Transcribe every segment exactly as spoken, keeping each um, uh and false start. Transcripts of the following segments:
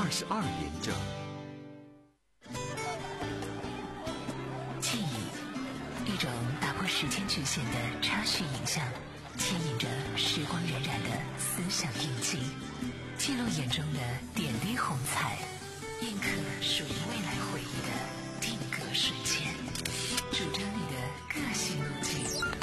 二十二点整。 记忆，一种打破时间局限的插叙影像，牵引着时光荏苒的思想印记，记录眼中的点滴红彩，印刻属于未来回忆的定格瞬间，主张你的个性路径。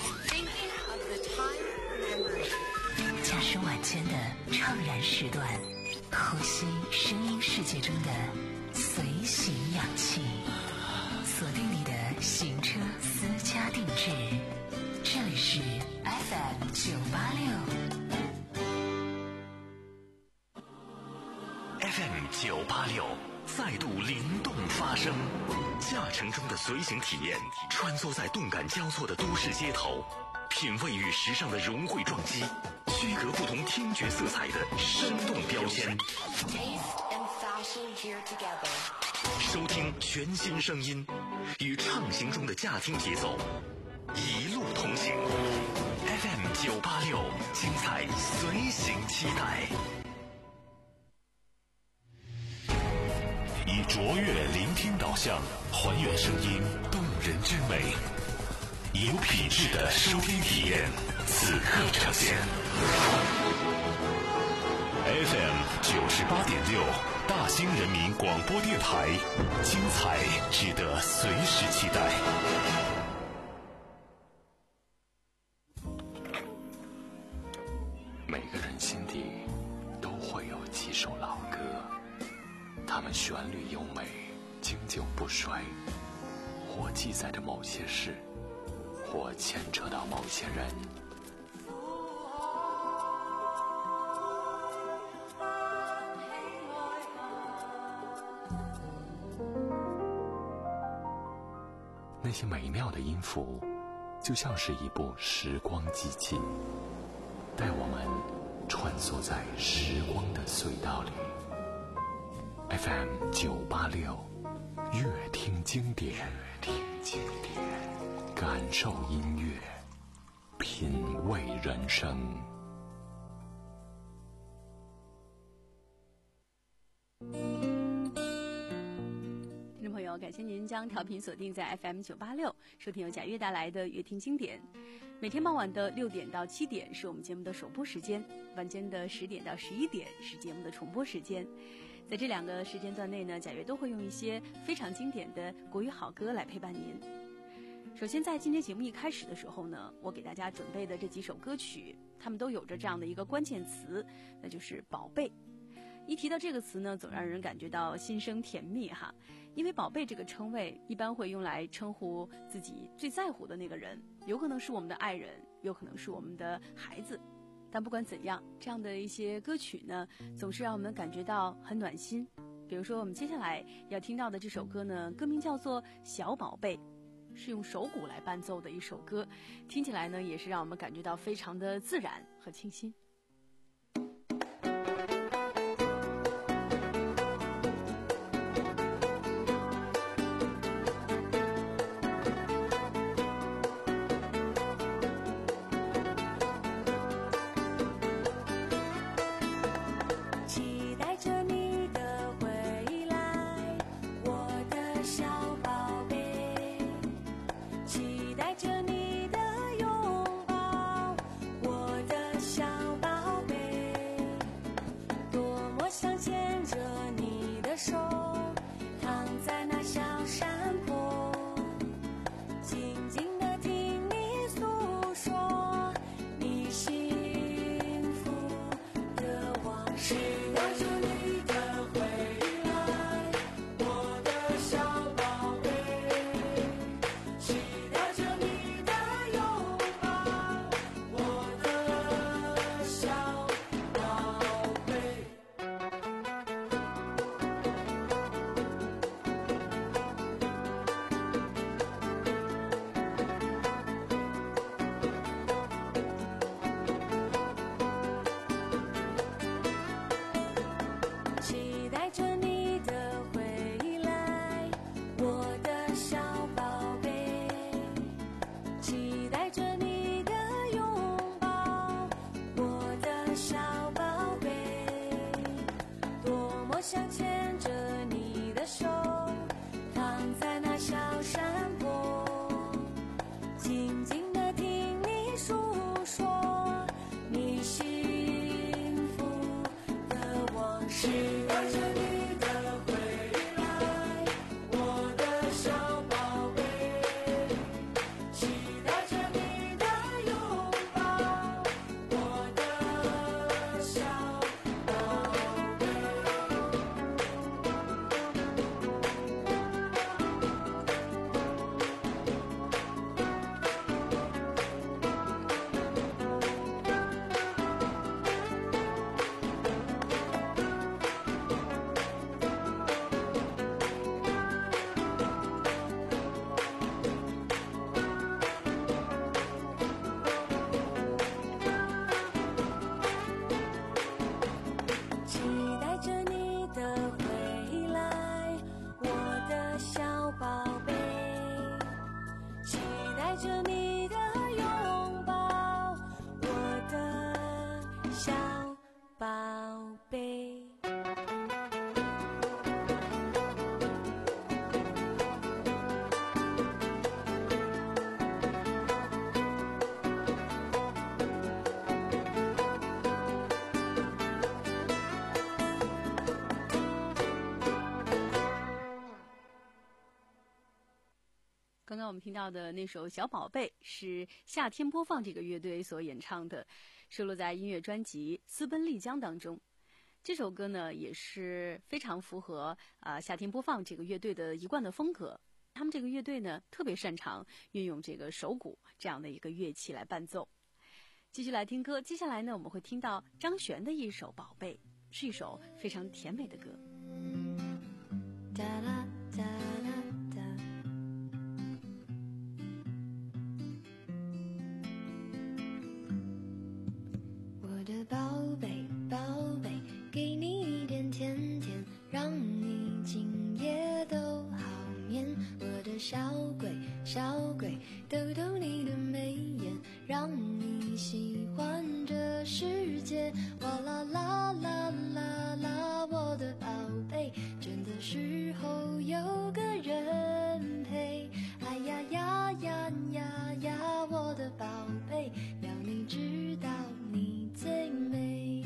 驾驶晚间的怅然时段，呼吸声音世界中的随行氧气，锁定你的行车私家定制。这里是 F M 九八六 F M 九八六再度灵动发声，驾乘中的随行体验，穿梭在动感交错的都市街头，品味与时尚的融汇撞击，区隔不同听觉色彩的生动标签，收听全新声音，与畅行中的驾听节奏一路同行。 F M 九八六，精彩随行期待。 以卓越聆听导向，还原声音动人之美，有品质的收听体验，此刻呈现。F M 九十八点六，大兴人民广播电台，精彩值得随时期待。 每个人心底都会有几首老歌，它们旋律优美，经久不衰，或记载着某些事，或牵扯到某些人。那些美妙的音符，就像是一部时光机器，带我们穿梭在时光的隧道里。F M 九八六，乐听经典，乐听经典，感受音乐，品味人生。 听众朋友，感谢您将调频锁定在 F M 九八六，收听由贾悦带来的乐听经典。每天傍晚的六点到七点是我们节目的首播时间，晚间的十点到十一点是节目的重播时间。在这两个时间段内呢，贾悦都会用一些非常经典的国语好歌来陪伴您。首先在今天节目一开始的时候呢，我给大家准备的这几首歌曲，它们都有着这样的一个关键词，那就是宝贝。一提到这个词呢，总让人感觉到心生甜蜜哈，因为宝贝这个称谓一般会用来称呼自己最在乎的那个人，有可能是我们的爱人，有可能是我们的孩子。但不管怎样，这样的一些歌曲呢，总是让我们感觉到很暖心。比如说我们接下来要听到的这首歌呢，歌名叫做《小宝贝》，是用手鼓来伴奏的一首歌，听起来呢也是让我们感觉到非常的自然和清新。 向前刚刚我们听到的那首《小宝贝》是夏天播放这个乐队所演唱的，收录在音乐专辑《私奔丽江》当中。这首歌呢也是非常符合啊、呃、夏天播放这个乐队的一贯的风格。他们这个乐队呢特别擅长运用这个手鼓这样的一个乐器来伴奏。继续来听歌，接下来呢我们会听到张悬的一首《宝贝》，是一首非常甜美的歌。 哒啦哒啦哒，我的宝贝宝贝，给你一点甜甜，让你今夜都好眠。我的小鬼小鬼，逗逗你的眉眼，让你喜欢这世界。哇啦啦啦啦啦，我的宝贝，倦的时候有个人陪。哎呀呀呀呀呀，我的宝贝，要你知道你最美。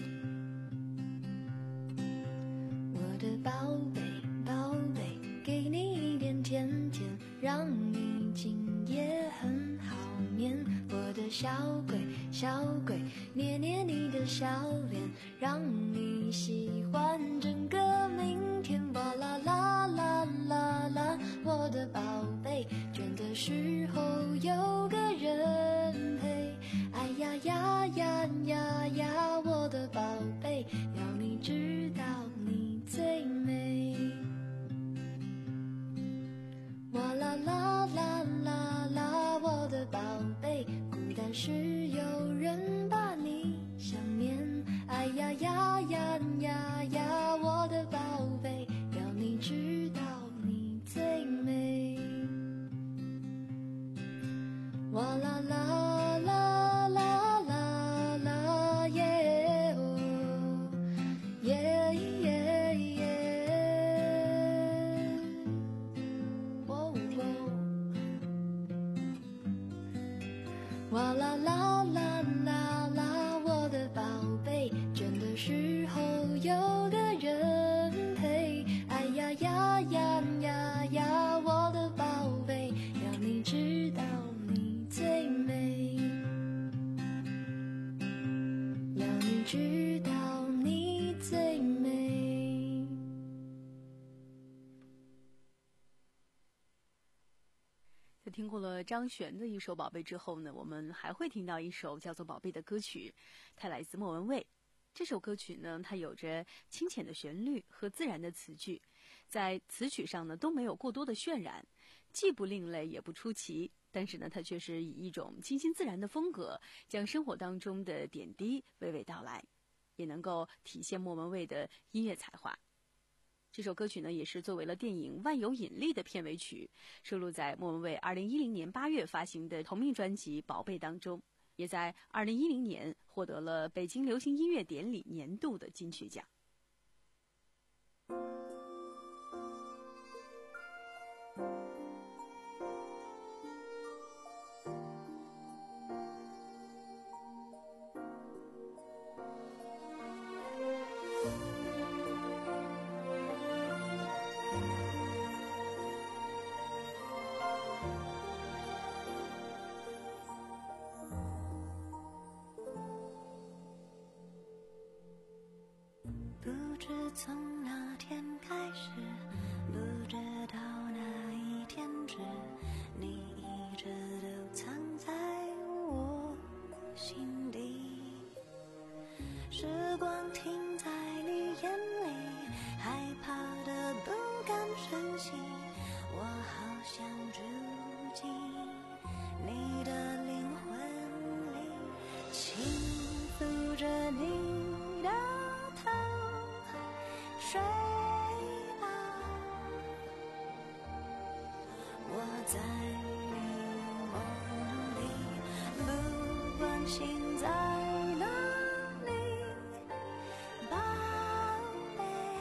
我的宝贝宝贝，给你一点甜甜，让你今夜很好眠。我的小鬼小鬼，捏捏你的小脸，让你喜欢整个明天。哇啦啦啦啦啦，我的宝贝，倦的时候有个人陪。哎呀呀呀呀呀，我的宝贝，要你知道你最美。哇啦啦啦啦啦，我的宝贝，孤单时有人把你想念。哎呀呀呀呀呀，我的宝贝，要你知道你最美。哇啦啦啦啦啦啦耶哦耶耶耶，哦哦，哇啦啦啦啦啦，我的宝贝，倦的时候有个人陪。哎呀呀呀呀呀，我的宝贝，要你知道你最美，要你知道你最美。 在听过了张悬的一首《宝贝》之后呢，我们还会听到一首叫做《宝贝》的歌曲，它来自莫文蔚。这首歌曲呢，它有着清浅的旋律和自然的词句，在词曲上呢都没有过多的渲染，既不另类也不出奇，但是呢，它却是以一种清新自然的风格，将生活当中的点滴娓娓道来，也能够体现莫文蔚的音乐才华。这首歌曲呢，也是作为了电影《万有引力》的片尾曲，收录在莫文蔚二零一零年八月发行的同名专辑《宝贝》当中，也在二零一零年获得了北京流行音乐典礼年度的金曲奖。 从那天开始，不知道哪一天止，你一直都藏在我心底。时光停在你眼里，害怕的不敢珍惜，我好想住进你的灵魂里，轻抚着你的头，睡吧，我在你梦里，不管心在哪里，宝贝，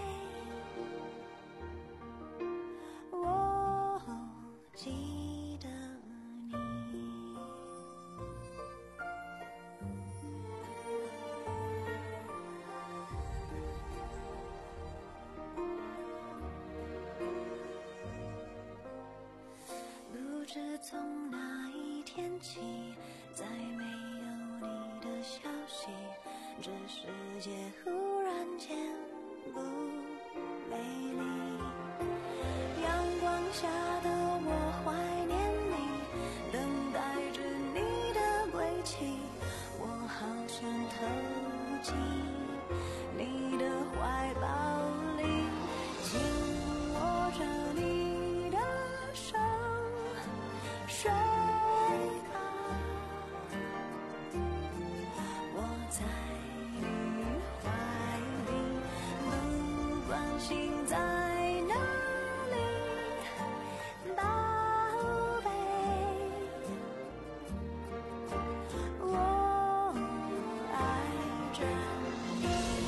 我记得你。不知从哪一天起，再没有你的消息，这世界忽然间不美丽。阳光下的我怀念你，等待着你的归期，我好想投进你的怀抱里，紧握着你的手，睡吧，我在你怀里，不管心在哪里，宝贝，我爱着你。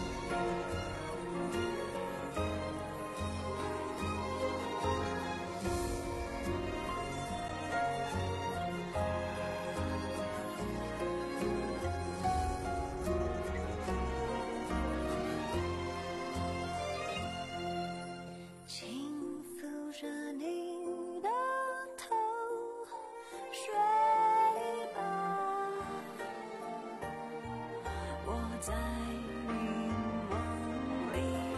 轻抚着你的头，睡吧，我在你梦里，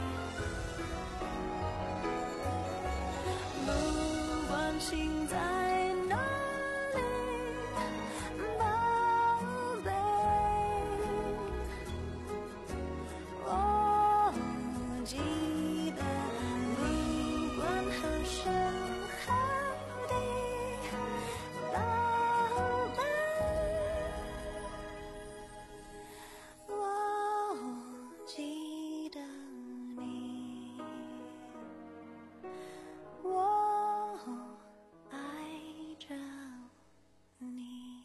不管心在哪里，宝贝，我记得，不管何时何地，宝贝，我记得你，我爱着你。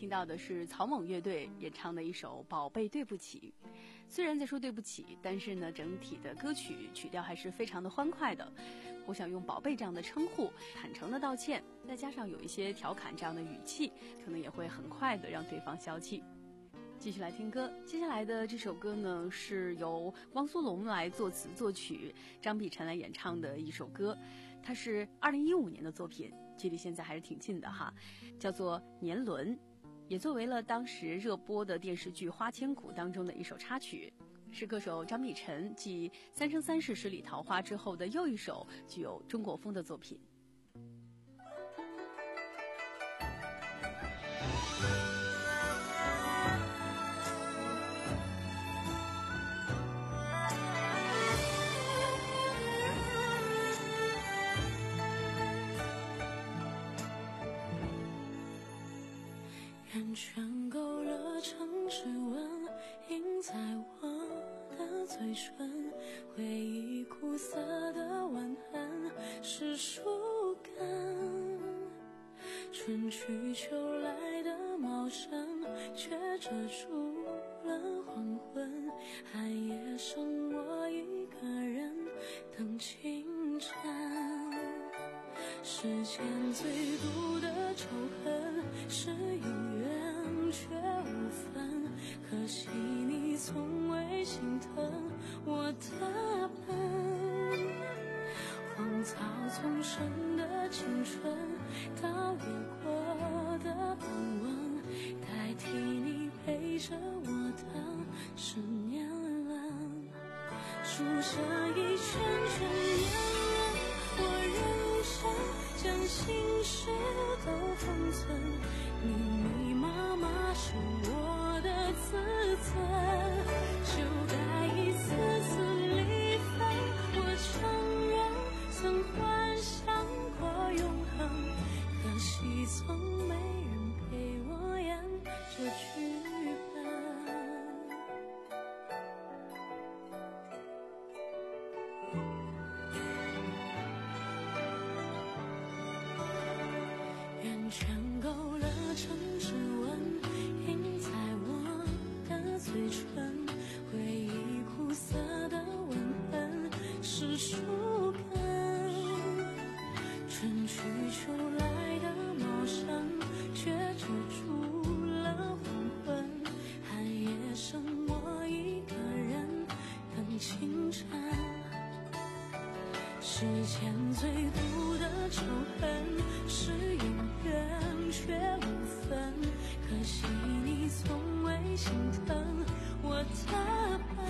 听到的是草蜢乐队演唱的一首《宝贝对不起》。虽然在说对不起，但是呢，整体的歌曲曲调还是非常的欢快的。我想用宝贝这样的称呼，坦诚的道歉，再加上有一些调侃这样的语气，可能也会很快的让对方消气。继续来听歌，接下来的这首歌呢，是由汪苏泷来作词作曲，张碧晨来演唱的一首歌，它是二零一五年的作品，距离现在还是挺近的哈，叫做《年轮》，也作为了当时热播的电视剧《花千骨》当中的一首插曲，是歌手张碧晨继《三生三世十里桃花》之后的又一首具有中国风的作品。 圆圈勾勒成指纹，印在我的嘴唇，回忆苦涩的吻痕是树根，春去秋来的茂盛却遮住了黄昏，寒夜剩我一个人等清晨，世间最毒的仇恨是有缘却无分，可惜你从未心疼我的笨，荒草丛生的青春，倒映过的傍晚，代替你陪着我的是年轮，数着一圈圈年轮，我认真将心事都封存，密密麻麻是我的自尊，就该一次次离分，我承认曾幻想过永恒，可惜从没人陪我演这剧本。圆圈勾勒成指纹，印在我的嘴唇，回忆苦涩的吻痕是树根，春去秋来的茂盛却遮住了黄昏，寒夜剩我一个人等清晨，世间最毒的仇恨是有缘却无分，可惜你从未心疼我的笨，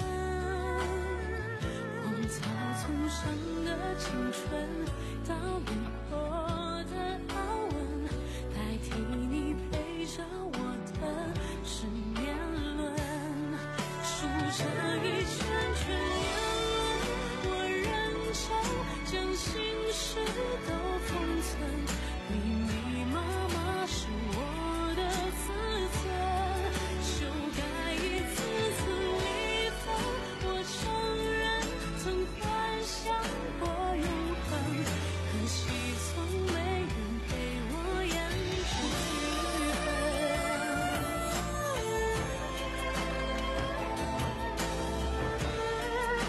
荒草丛生的青春，倒映过的傲纹，代替你陪着我的是年轮，数着一圈圈年轮，我认真将心事都封存，密密麻麻是我的自尊，就该一次次离分，我承认曾幻想过永恒，可惜从没人陪我演这剧本。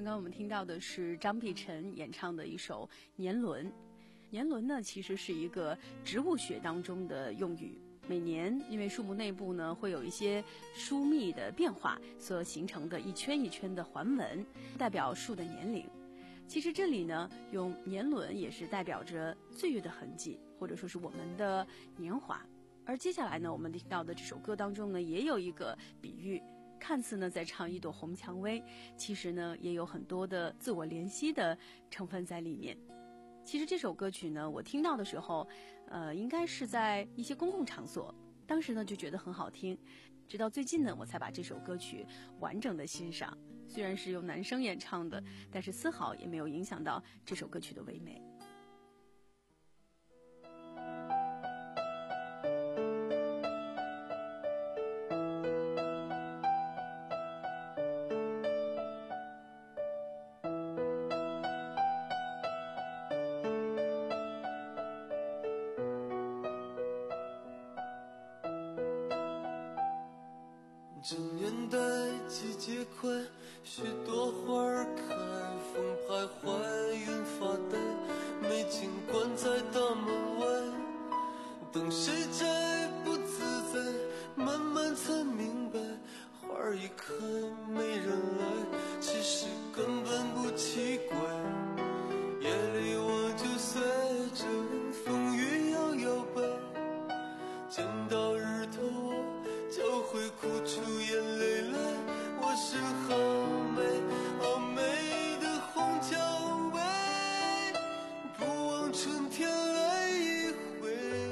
刚我们听到的是张碧晨演唱的一首《年轮》。年轮呢，其实是一个植物学当中的用语。每年因为树木内部呢会有一些疏密的变化所形成的一圈一圈的环纹，代表树的年龄。其实这里呢用年轮也是代表着岁月的痕迹，或者说是我们的年华。而接下来呢我们听到的这首歌当中呢也有一个比喻，看似呢在唱一朵红蔷薇，其实呢也有很多的自我怜惜的成分在里面。其实这首歌曲呢我听到的时候呃，应该是在一些公共场所，当时呢就觉得很好听，直到最近呢我才把这首歌曲完整的欣赏。虽然是由男生演唱的，但是丝毫也没有影响到这首歌曲的唯美。 这年代季节快，许多花儿开，风徘徊，云发呆，美景关在大门外，等谁摘不自在，慢慢才明白，花儿一开没人来，其实根本不奇怪。夜里我就随着风雨摇摇摆，见到日头我就会哭出眼泪来。我是好美好美的红蔷薇，不枉春天来一回，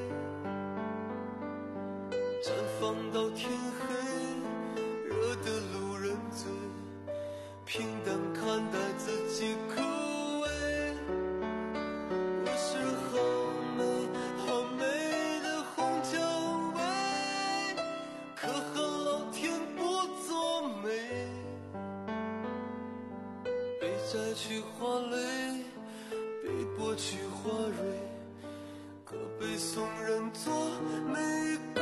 绽放到天黑，惹得路人醉，平淡看待自己枯萎。我是好美好美的红蔷薇，可恨老天不作美，被摘去花蕾，被剥去花蕊，可被送人作玫瑰。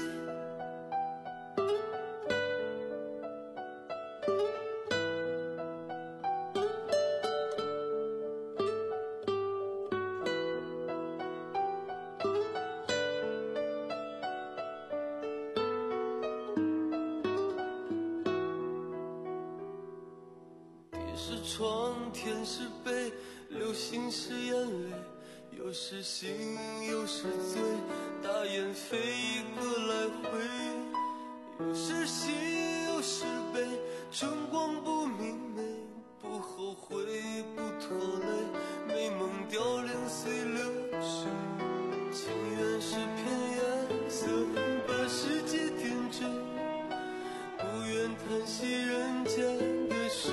是床，天是被，流星是眼泪，有时醒，有时醉，大雁飞一个来回，有时喜，有时悲，春光不明媚，不后悔，不拖累，美梦凋零随流水，情缘是片颜色，把世界点缀，不愿叹息人间的事。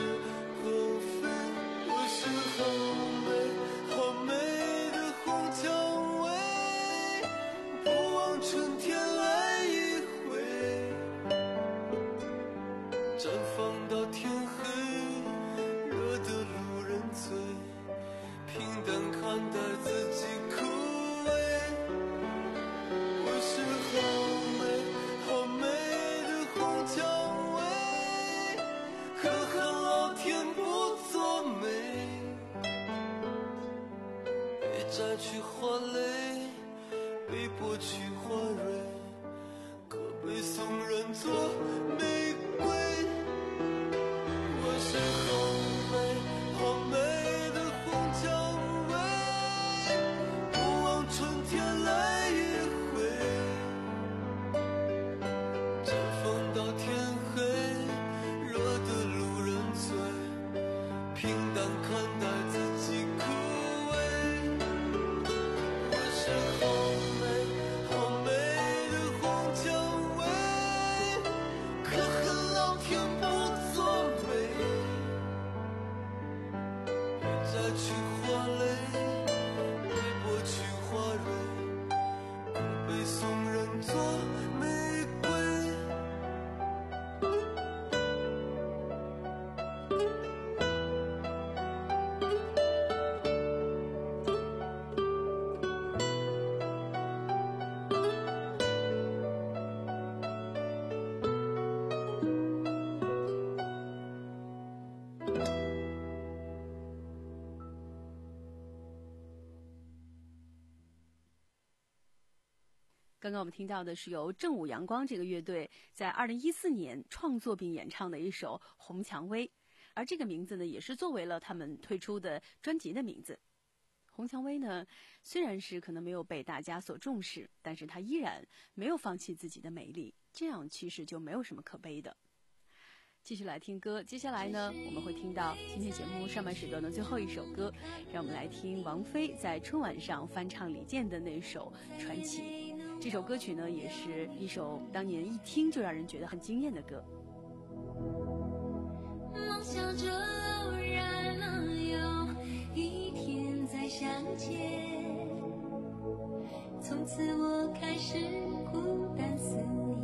我是好美好美的红蔷薇，不枉春天来一回，绽放到天黑，惹得路人醉，平淡看待自己枯萎。我是好美好美的红蔷薇，可恨老天不作美，被摘去花蕾，被剥去花蕊，可被送人作玫瑰。我是好美好美的红蔷薇，不枉春天来一回，绽放到天黑，惹得路人醉，平淡看待自己枯萎。我是好美好美刚刚我们听到的是由正午阳光这个乐队在二零一四年创作并演唱的一首《红蔷薇》，而这个名字呢，也是作为了他们推出的专辑的名字。红蔷薇呢，虽然是可能没有被大家所重视，但是它依然没有放弃自己的美丽，这样其实就没有什么可悲的。继续来听歌，接下来呢，我们会听到今天节目上半时段的最后一首歌，让我们来听王菲在春晚上翻唱李健的那首《传奇》。这首歌曲呢，也是一首当年一听就让人觉得很惊艳的歌。 梦想着偶然能有一天再相见，从此我开始孤单思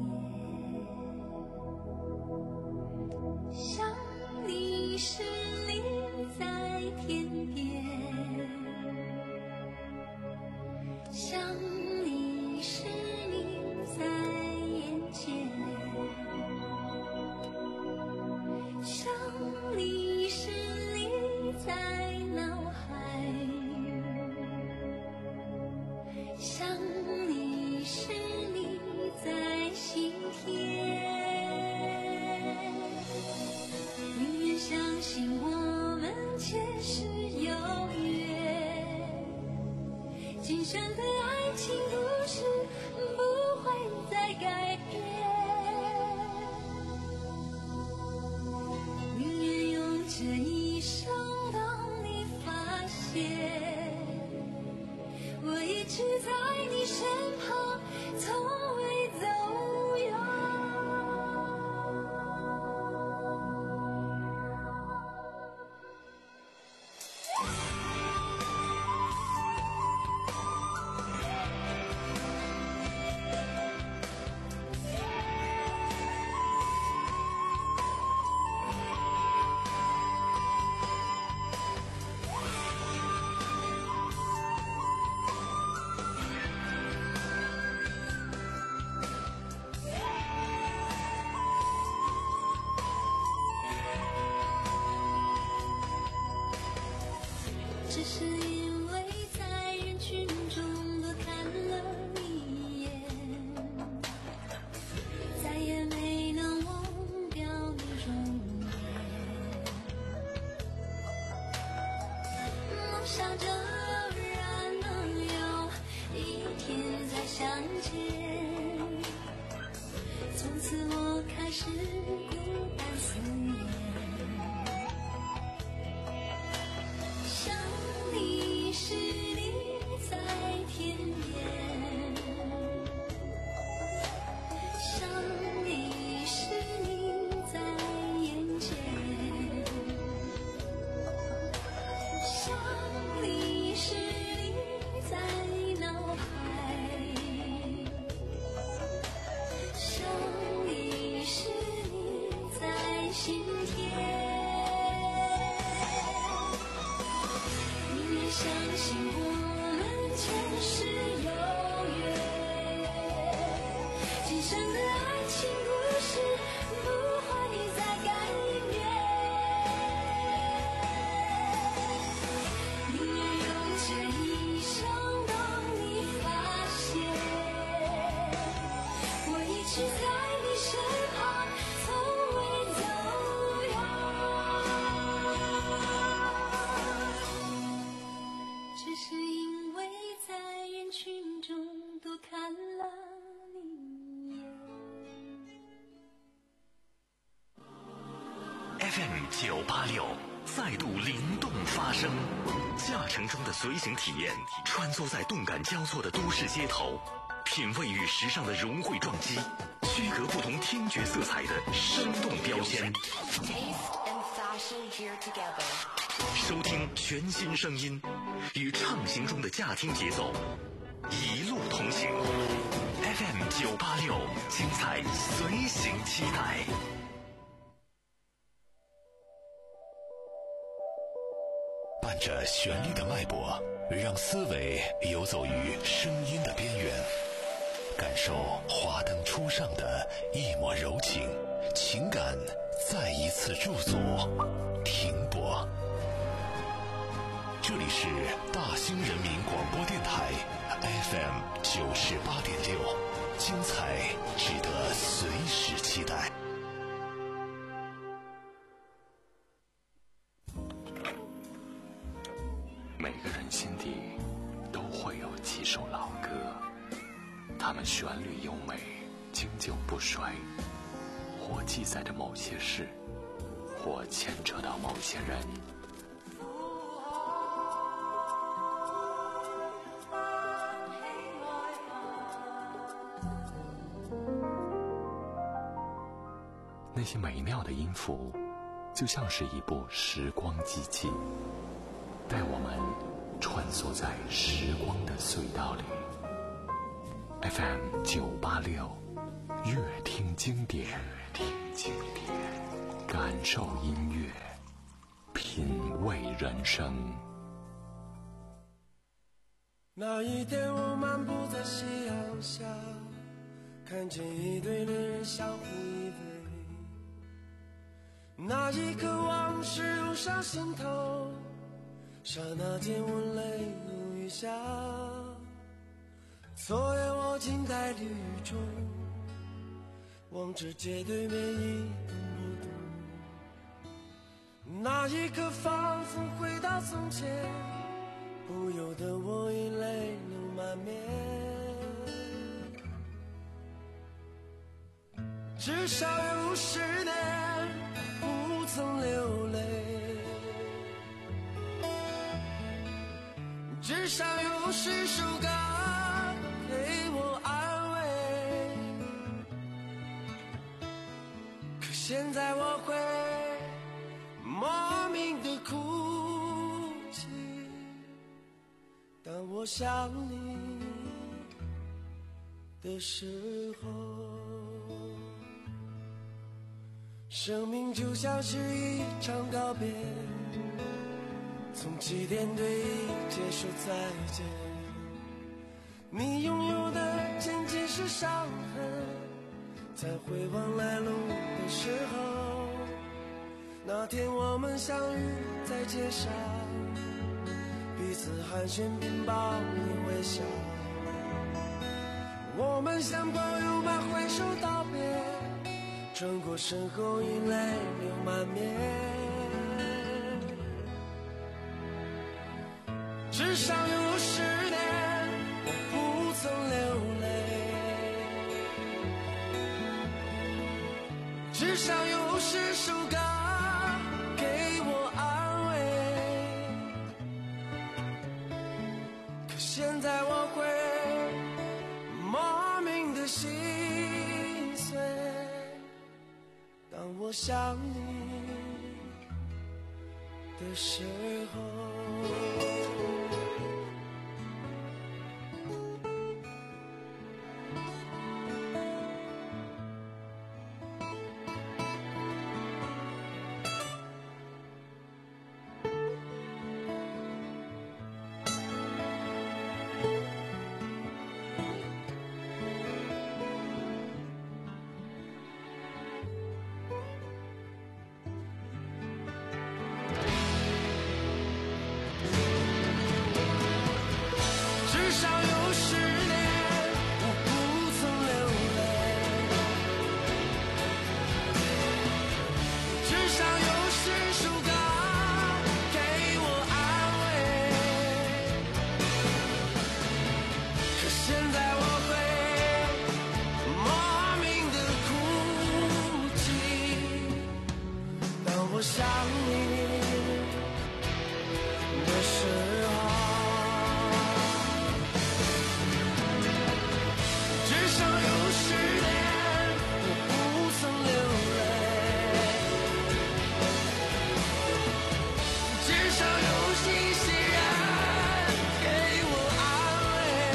念，想你时你在天边，想你时你在眼前，想你时你在脑海，想你时你在心田。宁愿相信我们前世有约，今生的爱情故事不会再改变。宁愿用这一生等你发现，我一直在你身旁，从未走远。只是因为在人群中多看了你一眼，再也没能忘掉你容颜。梦想着偶然能有一天再相见，从此我开始孤单思念。想你时你在天边，想你时你在眼前，想你时你在脑海，想你时你在心田。相信我们前世有约，今生的爱情故事不会再改变。宁愿用这一生等你发现，我一直在你身旁，从未走远。只是因为在人群中多看了你一眼。 F M 九八六再度灵动发声，驾乘中的随行体验，穿梭在动感交错的都市街头，品味与时尚的融汇撞击，区隔不同听觉色彩的生动标签。收听全新声音，与畅行中的驾听节奏，一路同行。F M 九八六，精彩随行期待。 伴着旋律的脉搏，让思维游走于声音的边缘，感受华灯初上的一抹柔情，情感再一次驻足停泊。这里是大兴人民广播电台 F M 九十八点六。 精彩值得随时期待。 每个人心底都会有几首老歌，它们旋律优美，经久不衰，或记载着某些事，或牵扯到某些人。那些美妙的音符，就像是一部时光机器，带我们穿梭在时光的隧道里。F M 九八六，乐听经典，乐听经典，感受音乐，品味人生。 那一天，我漫步在夕阳下，看见一对恋人相互依偎。那一刻，往事涌上心头，刹那间我泪如雨下。昨夜我静在绿雨中，望着街对面一动不动。那一刻仿佛回到从前，不由得我已泪流满面。至少有十年不曾流泪，至少有十首歌给我安慰。可现在我会莫名的哭泣，当我想你的时候。生命就像是一场告别，从起点对一结束再见。你拥有的仅仅是伤痕，在回望来路的时候，那天我们相遇在街上，彼此寒暄并报以微笑。我们像朋友般挥手道别，转过身后已泪流满面。至少有十年我不曾流泪，至少有十首歌给我安慰。可现在我会莫名的心碎，当我想你的时候。至少有十年我不曾流泪，至少有十首歌给我安慰。可现在我会莫名的哭泣，当我想你的时候。至少有十年我不曾流泪，至少有一些人给我安慰。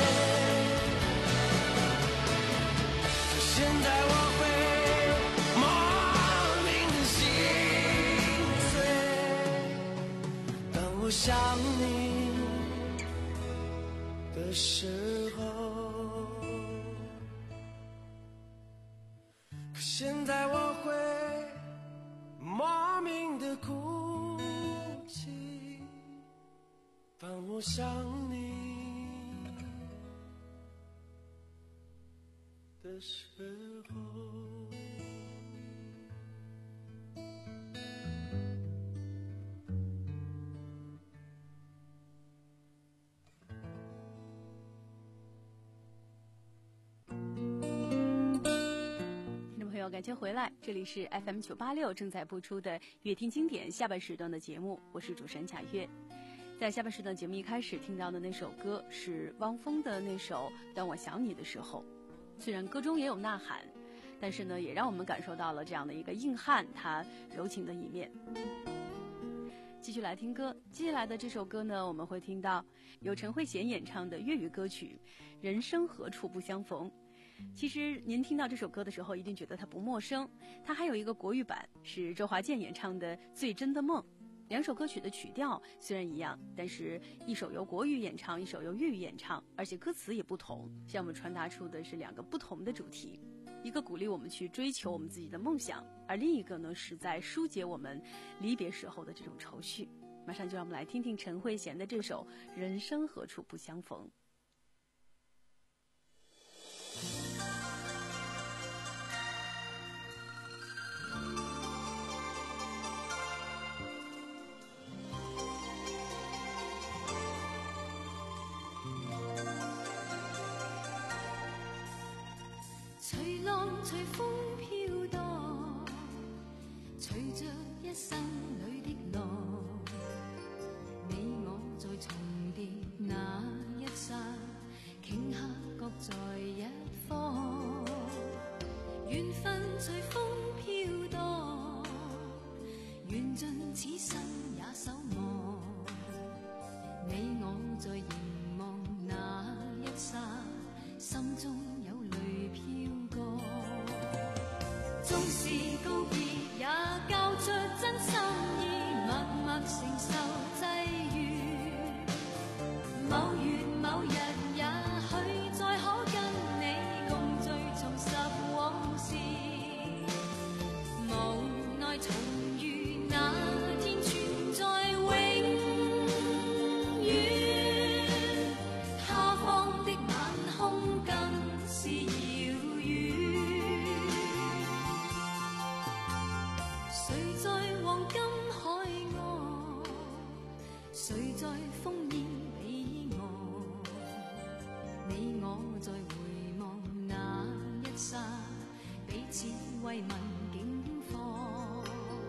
可现在我会莫名的心碎，当我想你的时候。现在我会莫名的哭泣，当我想你的时候。 感谢回来，这里是 F M 九八六正在播出的乐听经典下半时段的节目，我是主持人贾月。在下半时段节目一开始听到的那首歌是汪峰的那首《当我想你的时候》，虽然歌中也有呐喊，但是呢，也让我们感受到了这样的一个硬汉他柔情的一面。继续来听歌，接下来的这首歌呢，我们会听到由陈慧娴演唱的粤语歌曲《人生何处不相逢》。其实您听到这首歌的时候一定觉得它不陌生，它还有一个国语版是周华健演唱的《最真的梦》。两首歌曲的曲调虽然一样，但是一首由国语演唱，一首由粤语演唱，而且歌词也不同，向我们传达出的是两个不同的主题，一个鼓励我们去追求我们自己的梦想，而另一个呢是在疏解我们离别时候的这种愁绪。马上就让我们来听听陈慧娴的这首《人生何处不相逢》。 随浪随风飘荡，随着一生里的浪，你我在重叠那一刹，顷刻各在一方。缘分随风飘荡，缘尽此生也守望。你我在凝望那一刹，心中有泪飘过。纵是告别，也交出真心意，默默承受际遇。某月某日，也許再可跟你共聚重拾往事。無奈重遇那天存在永遠，他方的晚空更是遙遠。誰在黃金海岸，誰在烽煙彼岸？你我在回望那一剎，彼此慰問境況。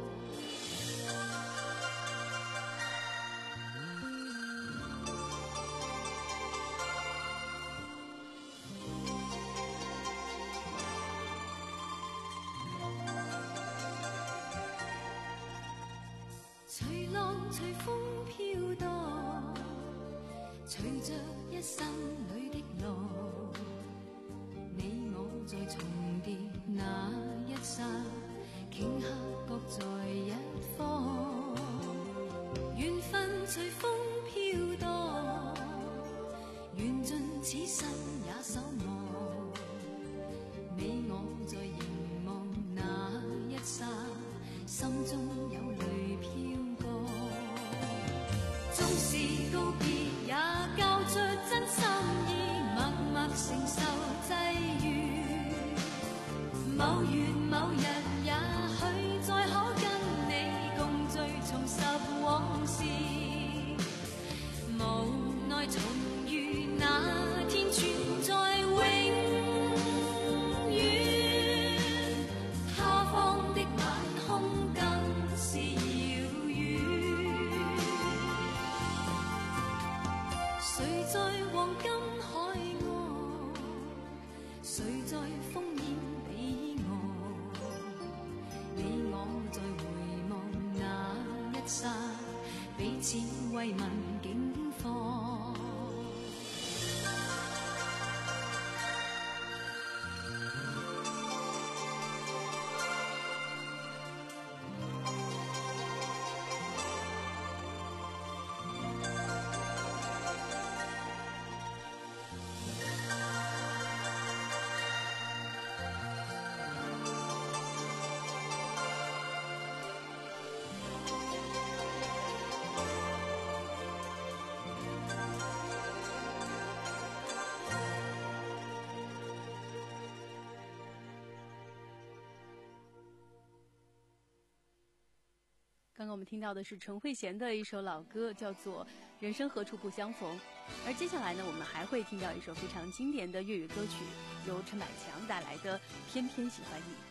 隨浪隨風飄蕩，隨着一生裏的浪，你我在重疊那一剎，頃刻各在一方。緣分隨風飄蕩，緣盡此生也守望。你我在凝望那一剎，心中有淚飄過。縱是告別，也交出真心意，默默承受際遇。某月某日，也許再可跟你共聚重拾往事。無奈重遇那天存在永遠，他方的晚空更是遙遠。誰在黃金海岸，誰在烽煙彼岸？你我在回望那一剎，彼此慰問境況。 刚刚我们听到的是陈慧娴的一首老歌，叫做《人生何处不相逢》。而接下来呢，我们还会听到一首非常经典的粤语歌曲，由陈百强带来的《偏偏喜欢你》。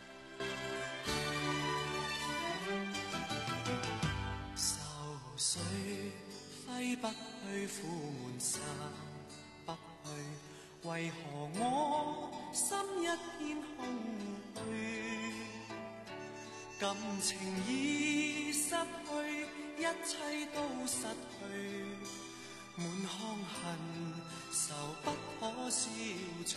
愁緒揮不去，苦悶散不去，為何我心一片空虛？感情已失去，一切都失去，滿腔恨愁不可消除。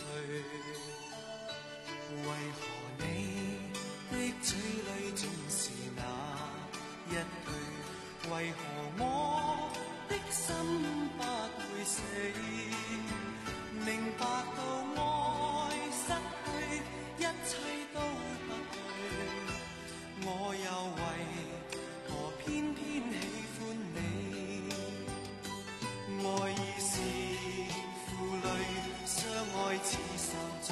為何你的嘴裏總是那一句？為何我的心不會死？明白到愛失去，一切都不對。我又為何偏偏喜歡你？愛已是負累，相愛似受罪，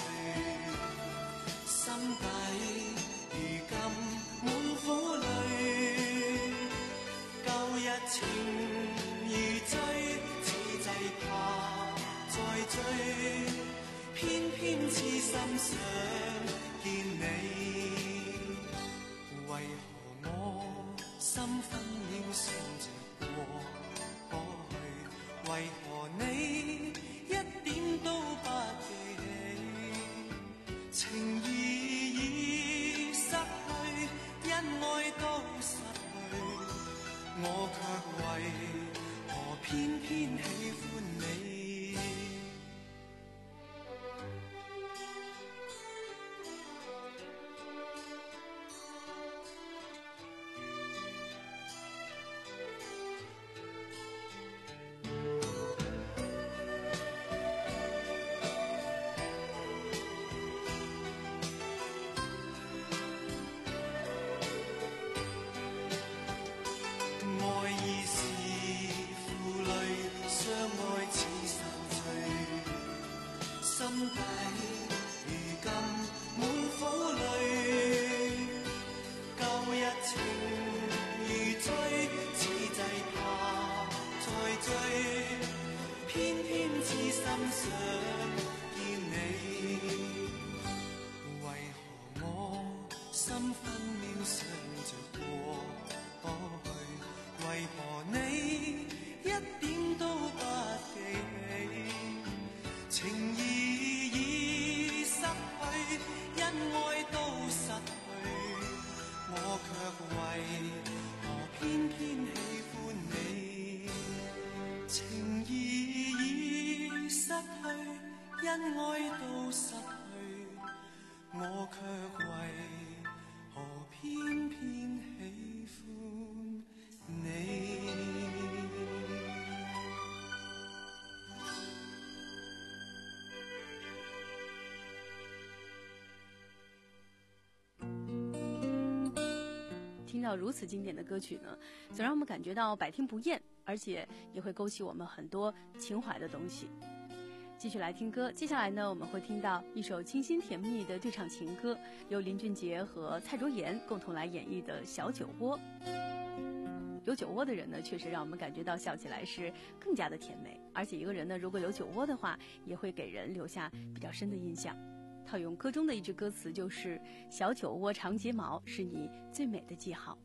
心底如今滿苦淚。舊日情如醉，此際怕再追，偏偏痴心想見你。為何我心分秒想着過去？為何你一點都不記起？情義已失去，因愛都失去，我卻為何偏偏喜歡你？ 听到如此经典的歌曲呢，总让我们感觉到百听不厌，而且也会勾起我们很多情怀的东西。继续来听歌，接下来呢，我们会听到一首清新甜蜜的对唱情歌，由林俊杰和蔡卓妍共同来演绎的《小酒窝》。有酒窝的人呢，确实让我们感觉到笑起来是更加的甜美，而且一个人呢，如果有酒窝的话，也会给人留下比较深的印象。套用歌中的一句歌词，就是小酒窝长睫毛是你最美的记号。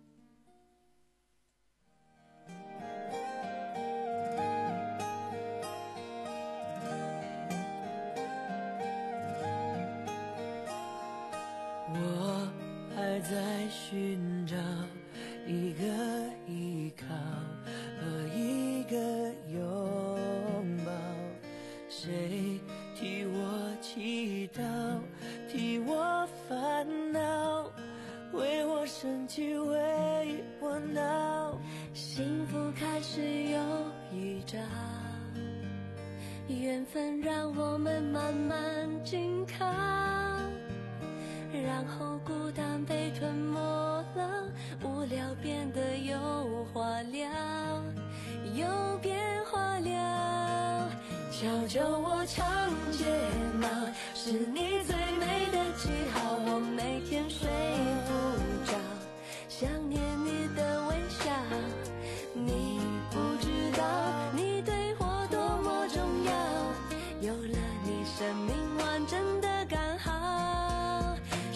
我还在寻找一个依靠和一个拥抱，谁替我祈祷，替我烦恼，为我生气，为我闹。 幸福开始有预兆，缘分让我们慢慢紧靠，然后孤单被吞没了，无聊变得有话聊，有变化了。小酒窝长睫毛是你最美的记号，我每天睡不着，想念你的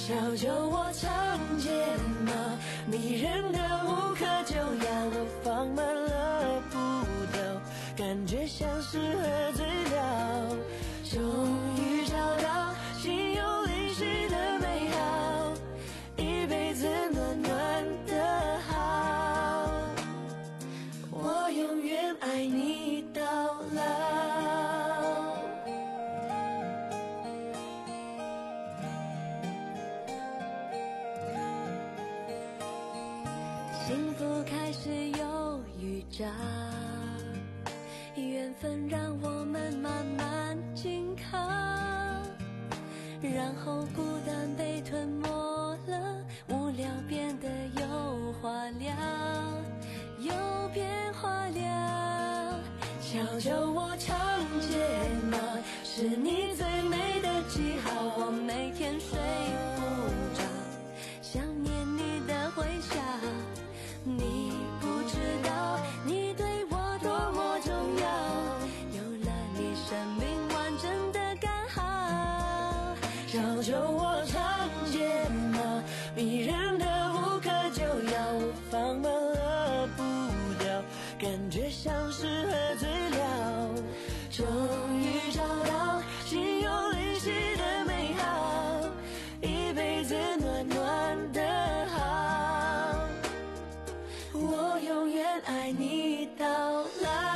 小酒窝长睫毛，迷人的无可救药，我放慢了步调，感觉像是喝醉了，终于找到心有灵犀的美好，一辈子暖暖的好，我永远爱你到老。幸福开始有预兆，缘分让我们慢慢紧靠，然后孤单被吞没了，无聊变得有话聊，有变化了。小酒窝长睫毛，是你最美的记号，我每天睡不着，想念你的微笑。你不知道你对我多么重要，有了你生命完整的刚好。小酒窝长睫毛，迷人的无可救药，我放慢了步调，感觉像是喝醉了，终于找到心有灵犀的美好，一辈子暖暖的好，我永远爱你到老。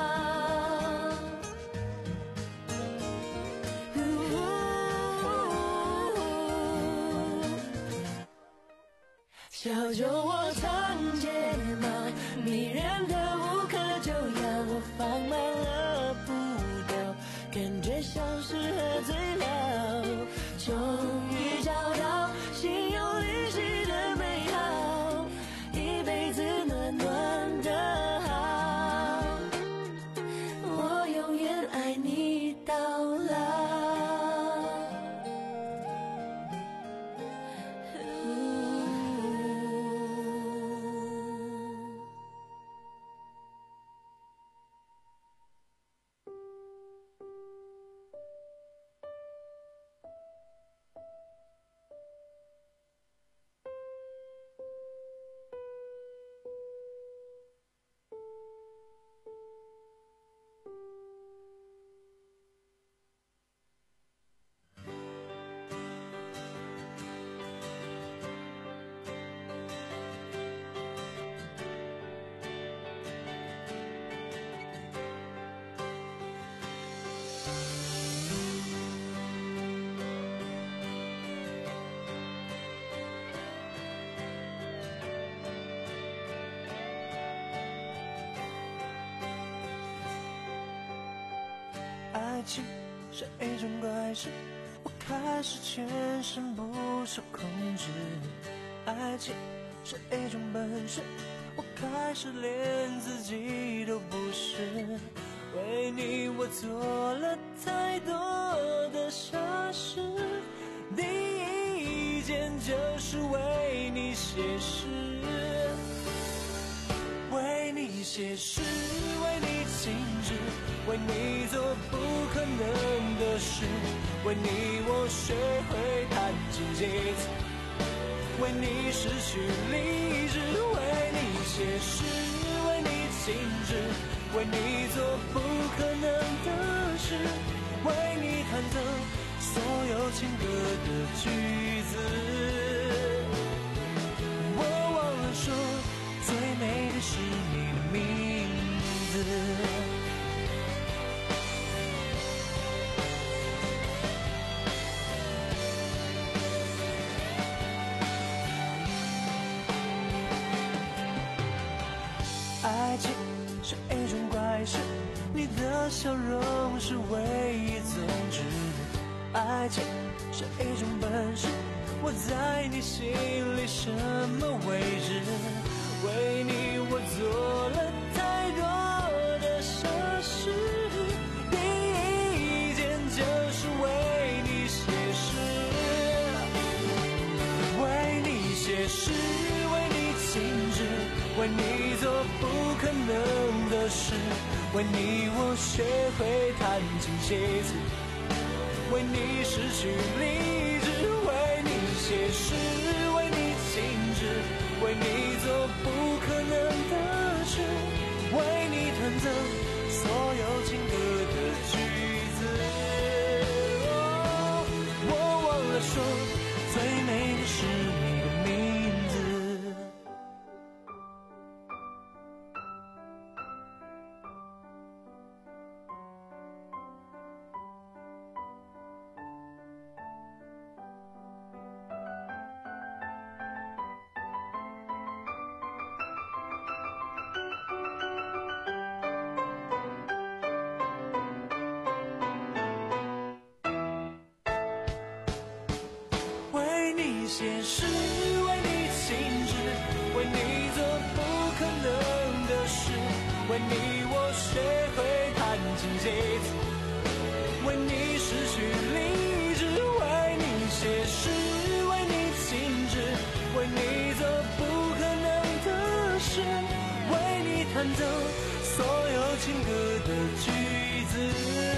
小酒窝长睫毛，迷人的无可救药，我放慢了步调，感觉像是喝醉了，终于找到心有灵犀的美好，一辈子暖暖的好，我永远爱你到老。 爱情是一种怪事，我开始全身不受控制。爱情是一种本事，我开始连自己都不是。为你我做了太多的傻事，第一件就是为你写诗，为你写诗，为你静止，为你做不可能的事，为你我学会弹琴写字，为你失去理智，为你写诗，为你静止，为你做不可能的事，为你弹奏所有情歌的句子。我忘了说，最美的是你名字。爱情是一种怪事，你的笑容是唯一宗旨。爱情是一种本事，我在你心里什么位置？为你我做了太多的傻事，第一件就是为你写诗，为你写诗，为你静止，为你做不可能的事，为你我学会弹琴写字，为你失去理智，为你写写诗，为你静止，为你做不可能的事，为你弹奏所有情歌的句子。哦，我忘了说，最美的是你的名字。写诗，为你静止，为你做不可能的事，为你我学会弹琴节奏，为你失去理智，为你写诗，为你静止，为你做不可能的事，为你弹奏所有情歌的句子。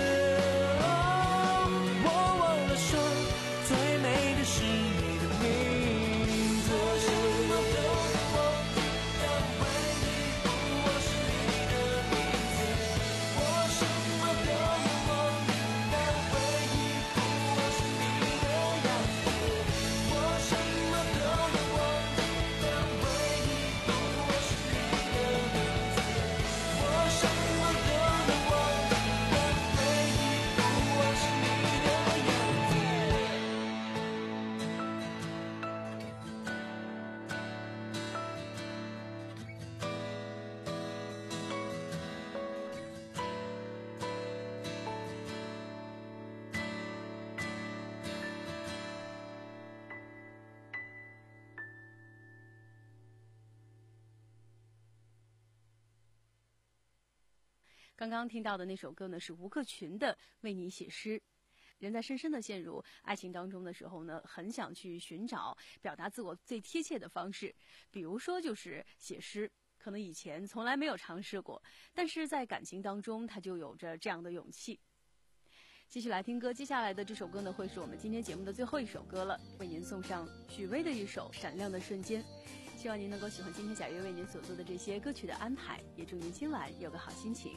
刚刚听到的那首歌呢，是吴克群的《为你写诗》。人在深深的陷入爱情当中的时候呢，很想去寻找表达自我最贴切的方式，比如说就是写诗。可能以前从来没有尝试过，但是在感情当中，他就有着这样的勇气。继续来听歌，接下来的这首歌呢，会是我们今天节目的最后一首歌了，为您送上许巍的一首《闪亮的瞬间》。希望您能够喜欢今天贾月为您所做的这些歌曲的安排，也祝您今晚有个好心情。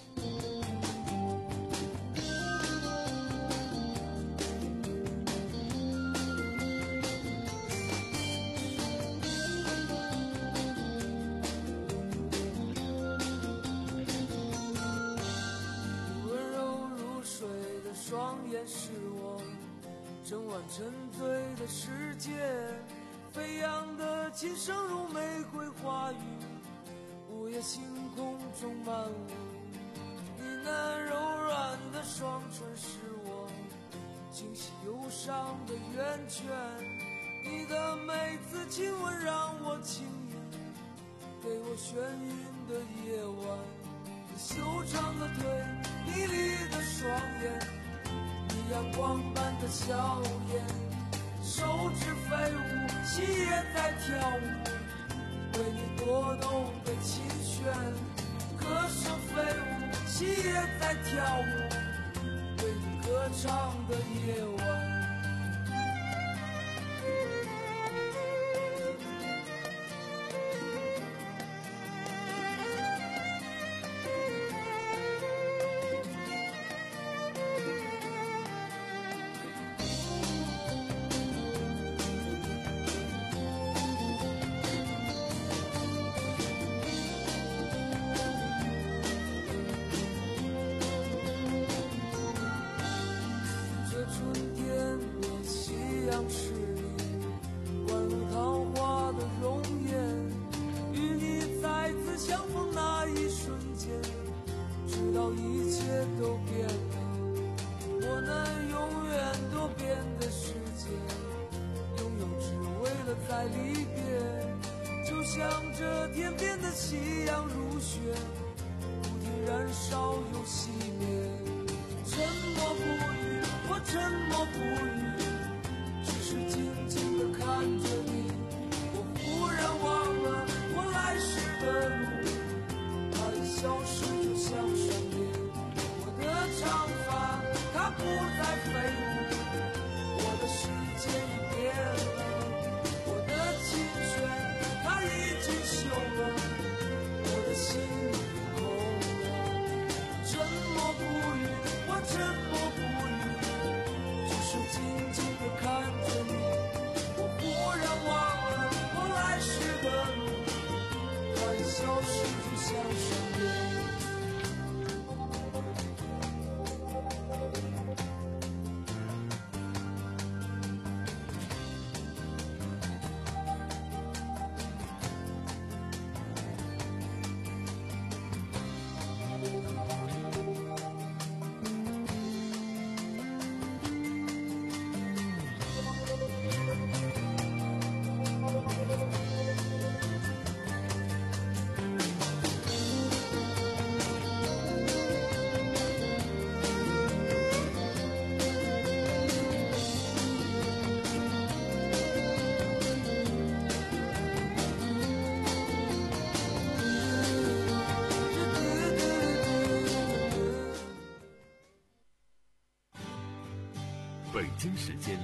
温柔如水的双眼是我整晚沉醉的世界，飞扬的琴声如玫瑰花语，午夜星空中漫舞。你那柔软的双唇是我清晰忧伤的源泉，你的每次亲吻让我轻盈，给我眩晕的夜晚。你修长的腿，迷离的双眼，你阳光般的笑颜，手指飞舞，心也在跳舞，为你拨动的琴弦，歌声飞舞，心也在跳舞，为你歌唱的夜晚。在离别，就像这天边的夕阳如雪，不停燃烧又熄灭。沉默不语，我沉默不语，只是静静地看着你。我忽然忘了我来时的路，它一消失就像闪电。我的长发它不再飞舞，我的世界已变了。 京时间